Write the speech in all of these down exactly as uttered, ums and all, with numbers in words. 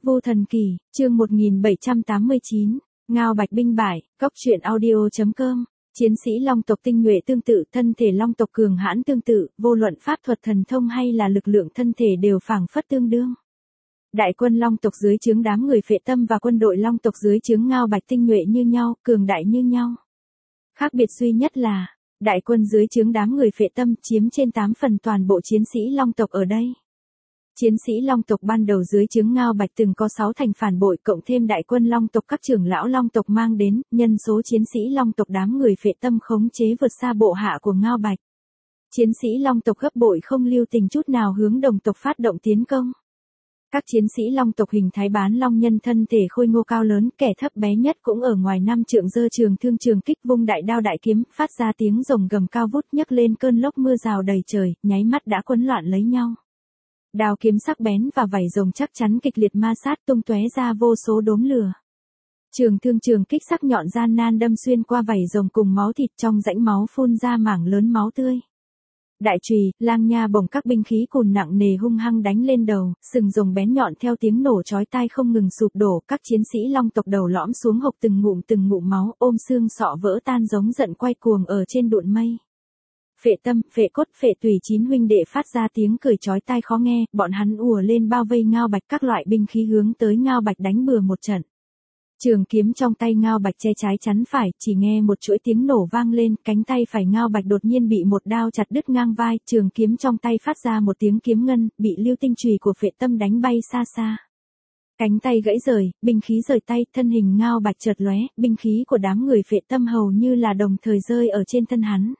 Vô Thần Kỳ, chương một nghìn bảy trăm tám mươi chín, Ngao Bạch binh bại, cóc truyện audio chấm com. Chiến sĩ long tộc tinh nhuệ tương tự, thân thể long tộc cường hãn tương tự, vô luận pháp thuật thần thông hay là lực lượng thân thể đều phảng phất tương đương. Đại quân long tộc dưới trướng đám người Phệ Tâm và quân đội long tộc dưới trướng Ngao Bạch tinh nhuệ như nhau, cường đại như nhau. Khác biệt duy nhất là, đại quân dưới trướng đám người Phệ Tâm chiếm trên tám phần toàn bộ chiến sĩ long tộc ở đây. Chiến sĩ long tộc ban đầu dưới trướng Ngao Bạch từng có sáu thành phản bội, cộng thêm đại quân long tộc các trưởng lão long tộc mang đến, nhân số chiến sĩ long tộc đám người Phệ Tâm khống chế vượt xa bộ hạ của Ngao Bạch. Chiến sĩ long tộc gấp bội không lưu tình chút nào hướng đồng tộc phát động tiến công. Các chiến sĩ long tộc hình thái bán long nhân thân thể khôi ngô cao lớn, kẻ thấp bé nhất cũng ở ngoài năm trượng, giơ trường thương trường kích vung đại đao đại kiếm, phát ra tiếng rồng gầm cao vút, nhấc lên cơn lốc mưa rào đầy trời, nháy mắt đã quấn loạn lấy nhau. Đao kiếm sắc bén và vảy rồng chắc chắn kịch liệt ma sát, tung tóe ra vô số đốm lửa. Trường thương trường kích sắc nhọn gian nan đâm xuyên qua vảy rồng cùng máu thịt, trong rãnh máu phun ra mảng lớn máu tươi. Đại chùy, lang nha bổng các binh khí cùn nặng nề hung hăng đánh lên đầu, sừng rồng bén nhọn theo tiếng nổ chói tai không ngừng sụp đổ, các chiến sĩ long tộc đầu lõm xuống hộc từng ngụm từng ngụm máu, ôm xương sọ vỡ tan giống giận quay cuồng ở trên đụn mây. Phệ Tâm, Phệ Cốt, Phệ Tùy chín huynh đệ phát ra tiếng cười chói tai khó nghe, bọn hắn ùa lên bao vây Ngao Bạch, các loại binh khí hướng tới Ngao Bạch đánh bừa một trận. Trường kiếm trong tay Ngao Bạch che trái chắn phải, chỉ nghe một chuỗi tiếng nổ vang lên, cánh tay phải Ngao Bạch đột nhiên bị một đao chặt đứt ngang vai, trường kiếm trong tay phát ra một tiếng kiếm ngân, bị lưu tinh chùy của Phệ Tâm đánh bay xa xa. Cánh tay gãy rời, binh khí rời tay, thân hình Ngao Bạch chợt lóe, binh khí của đám người Phệ Tâm hầu như là đồng thời rơi ở trên thân hắn.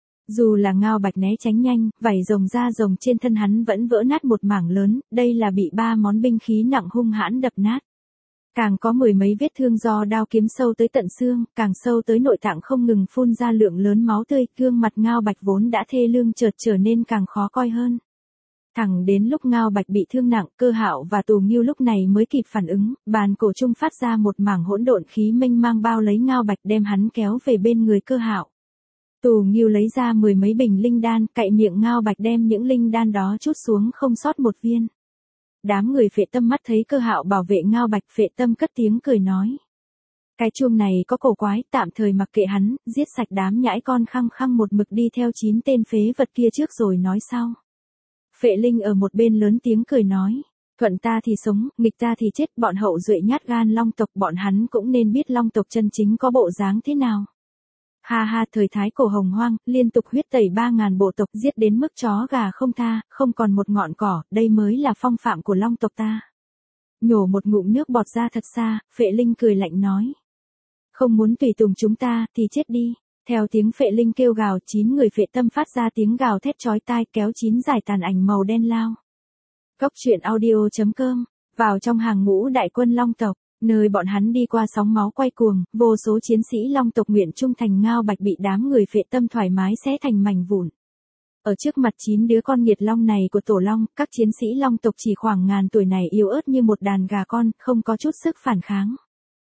Dù là Ngao Bạch né tránh nhanh, vảy rồng da rồng trên thân hắn vẫn vỡ nát một mảng lớn, đây là bị ba món binh khí nặng hung hãn đập nát. Càng có mười mấy vết thương do đao kiếm sâu tới tận xương, càng sâu tới nội tạng không ngừng phun ra lượng lớn máu tươi, gương mặt Ngao Bạch vốn đã thê lương chợt trở nên càng khó coi hơn. Thẳng đến lúc Ngao Bạch bị thương nặng, Cơ Hạo và Tù Nghiêu lúc này mới kịp phản ứng, bàn cổ trung phát ra một mảng hỗn độn khí mênh mang bao lấy Ngao Bạch, đem hắn kéo về bên người Cơ Hạo. Tù Nghiêu lấy ra mười mấy bình linh đan, cậy miệng Ngao Bạch đem những linh đan đó trút xuống không sót một viên. Đám người Phệ Tâm mắt thấy Cơ Hạo bảo vệ Ngao Bạch, Phệ Tâm cất tiếng cười nói. Cái chuông này có cổ quái, tạm thời mặc kệ hắn, giết sạch đám nhãi con khăng khăng một mực đi theo chín tên phế vật kia trước rồi nói sau. Phệ Linh ở một bên lớn tiếng cười nói. Thuận ta thì sống, nghịch ta thì chết, bọn hậu duệ nhát gan long tộc, bọn hắn cũng nên biết long tộc chân chính có bộ dáng thế nào. Ha ha, thời thái cổ hồng hoang, liên tục huyết tẩy ba ngàn bộ tộc, giết đến mức chó gà không tha, không còn một ngọn cỏ, đây mới là phong phạm của long tộc ta. Nhổ một ngụm nước bọt ra thật xa, Phệ Linh cười lạnh nói. Không muốn tùy tùng chúng ta, thì chết đi. Theo tiếng Phệ Linh kêu gào, chín người Phệ Tâm phát ra tiếng gào thét chói tai, kéo chín giải tàn ảnh màu đen lao. Cóc truyện audio chấm com, vào trong hàng ngũ đại quân long tộc. Nơi bọn hắn đi qua sóng máu quay cuồng, vô số chiến sĩ long tộc nguyện trung thành Ngao Bạch bị đám người Phệ Tâm thoải mái xé thành mảnh vụn. Ở trước mặt chín đứa con nghiệt long này của tổ long, các chiến sĩ long tộc chỉ khoảng ngàn tuổi này yếu ớt như một đàn gà con, không có chút sức phản kháng.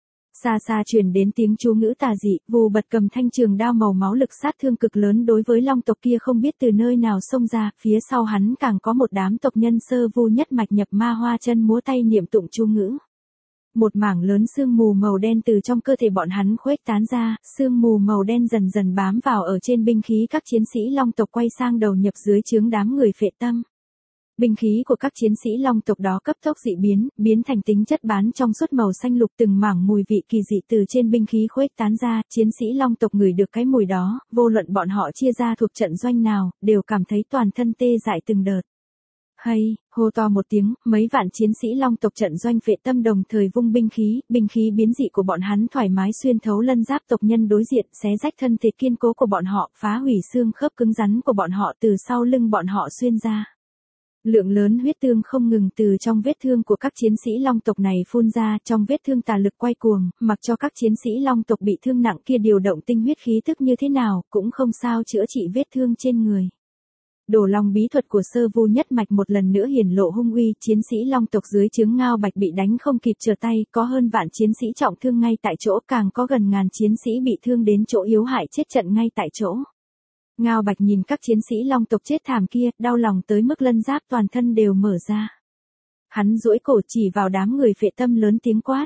Xa xa truyền đến tiếng chú ngữ tà dị, Vù Bật cầm thanh trường đao màu máu lực sát thương cực lớn đối với long tộc kia không biết từ nơi nào xông ra, phía sau hắn càng có một đám tộc nhân sơ vu nhất mạch nhập ma hoa chân múa tay niệm tụng chú ngữ. Một mảng lớn sương mù màu đen từ trong cơ thể bọn hắn khuếch tán ra, sương mù màu đen dần dần bám vào ở trên binh khí các chiến sĩ long tộc quay sang đầu nhập dưới trướng đám người Phệ Tâm. Binh khí của các chiến sĩ long tộc đó cấp tốc dị biến, biến thành tính chất bán trong suốt màu xanh lục, từng mảng mùi vị kỳ dị từ trên binh khí khuếch tán ra, chiến sĩ long tộc ngửi được cái mùi đó, vô luận bọn họ chia ra thuộc trận doanh nào, đều cảm thấy toàn thân tê dại từng đợt. Hay, hô to một tiếng, mấy vạn chiến sĩ long tộc trận doanh Phệ Tâm đồng thời vung binh khí, binh khí biến dị của bọn hắn thoải mái xuyên thấu lân giáp tộc nhân đối diện, xé rách thân thể kiên cố của bọn họ, phá hủy xương khớp cứng rắn của bọn họ từ sau lưng bọn họ xuyên ra. Lượng lớn huyết tương không ngừng từ trong vết thương của các chiến sĩ long tộc này phun ra, trong vết thương tà lực quay cuồng, mặc cho các chiến sĩ long tộc bị thương nặng kia điều động tinh huyết khí tức như thế nào, cũng không sao chữa trị vết thương trên người. Đổ long bí thuật của sơ vu nhất mạch một lần nữa hiển lộ hung uy, chiến sĩ long tộc dưới trướng Ngao Bạch bị đánh không kịp trở tay, có hơn vạn chiến sĩ trọng thương ngay tại chỗ, càng có gần ngàn chiến sĩ bị thương đến chỗ yếu hại chết trận ngay tại chỗ. Ngao Bạch nhìn các chiến sĩ long tộc chết thảm kia, đau lòng tới mức lân giáp toàn thân đều mở ra. Hắn duỗi cổ chỉ vào đám người phệ tâm lớn tiếng quát.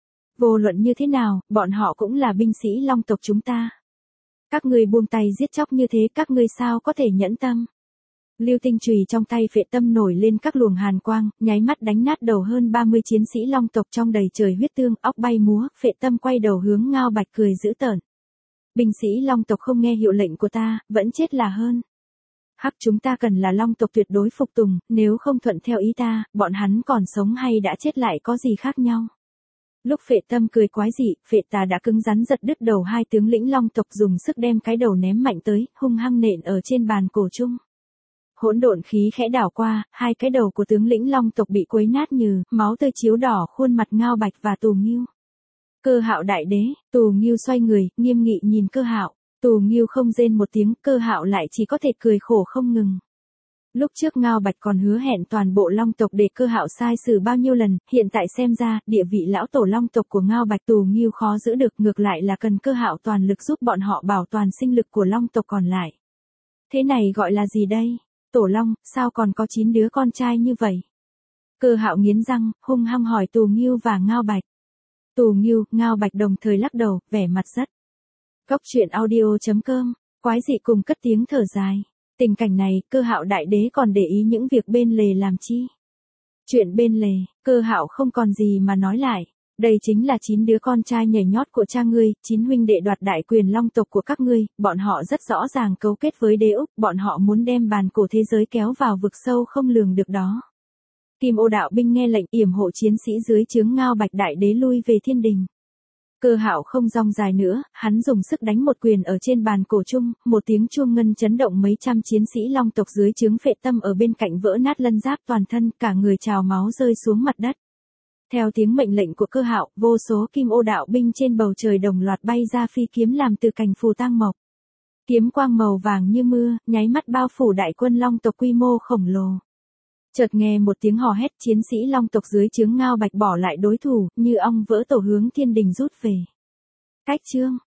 Vô luận như thế nào, bọn họ cũng là binh sĩ Long tộc chúng ta. Các ngươi buông tay giết chóc như thế, các ngươi sao có thể nhẫn tâm. Lưu tinh chùy trong tay phệ tâm nổi lên các luồng hàn quang, nháy mắt đánh nát đầu hơn ba mươi chiến sĩ Long tộc trong đầy trời huyết tương, óc bay múa, phệ tâm quay đầu hướng Ngao Bạch cười dữ tợn. Binh sĩ Long tộc không nghe hiệu lệnh của ta, vẫn chết là hơn. Hắc, chúng ta cần là Long tộc tuyệt đối phục tùng, nếu không thuận theo ý ta, bọn hắn còn sống hay đã chết lại có gì khác nhau. Lúc phệ tâm cười quái dị, phệ tà đã cứng rắn giật đứt đầu hai tướng lĩnh Long tộc, dùng sức đem cái đầu ném mạnh tới, hung hăng nện ở trên bàn cổ chung. Hỗn độn khí khẽ đảo qua, hai cái đầu của tướng lĩnh Long tộc bị quấy nát như, máu tươi chiếu đỏ khuôn mặt Ngao Bạch và Tù Nghiêu. Cơ Hạo đại đế, Tù Nghiêu xoay người, nghiêm nghị nhìn Cơ Hạo. Tù Nghiêu không rên một tiếng, Cơ Hạo lại chỉ có thể cười khổ không ngừng. Lúc trước Ngao Bạch còn hứa hẹn toàn bộ Long tộc để Cơ Hạo sai xử bao nhiêu lần, hiện tại xem ra, địa vị lão tổ Long tộc của Ngao Bạch Tù Nghiêu khó giữ được, ngược lại là cần Cơ Hạo toàn lực giúp bọn họ bảo toàn sinh lực của Long tộc còn lại. Thế này gọi là gì đây? Tổ Long, sao còn có chín đứa con trai như vậy? Cơ Hạo nghiến răng, hung hăng hỏi Tù Nghiêu và Ngao Bạch. Tù Nghiêu, Ngao Bạch đồng thời lắc đầu, vẻ mặt rất. Cốc truyện audio chấm com, quái dị cùng cất tiếng thở dài. Tình cảnh này, Cơ Hạo đại đế còn để ý những việc bên lề làm chi? Chuyện bên lề, Cơ Hạo không còn gì mà nói lại. Đây chính là chín đứa con trai nhảy nhót của cha ngươi, chín huynh đệ đoạt đại quyền Long tộc của các ngươi, bọn họ rất rõ ràng cấu kết với đế Úc, bọn họ muốn đem bàn cổ thế giới kéo vào vực sâu không lường được đó. Kim Ô đạo binh nghe lệnh yểm hộ chiến sĩ dưới trướng Ngao Bạch đại đế lui về thiên đình. Cơ Hạo không rong dài nữa, hắn dùng sức đánh một quyền ở trên bàn cổ chung, một tiếng chuông ngân chấn động mấy trăm chiến sĩ Long tộc dưới trướng phệ tâm ở bên cạnh vỡ nát lân giáp toàn thân, cả người trào máu rơi xuống mặt đất. Theo tiếng mệnh lệnh của Cơ Hạo, vô số Kim Ô đạo binh trên bầu trời đồng loạt bay ra phi kiếm làm từ cành phù tang mộc. Kiếm quang màu vàng như mưa, nháy mắt bao phủ đại quân Long tộc quy mô khổng lồ. Chợt nghe một tiếng hò hét, chiến sĩ Long tộc dưới trướng Ngao Bạch bỏ lại đối thủ, như ong vỡ tổ hướng thiên đình rút về. Cách chương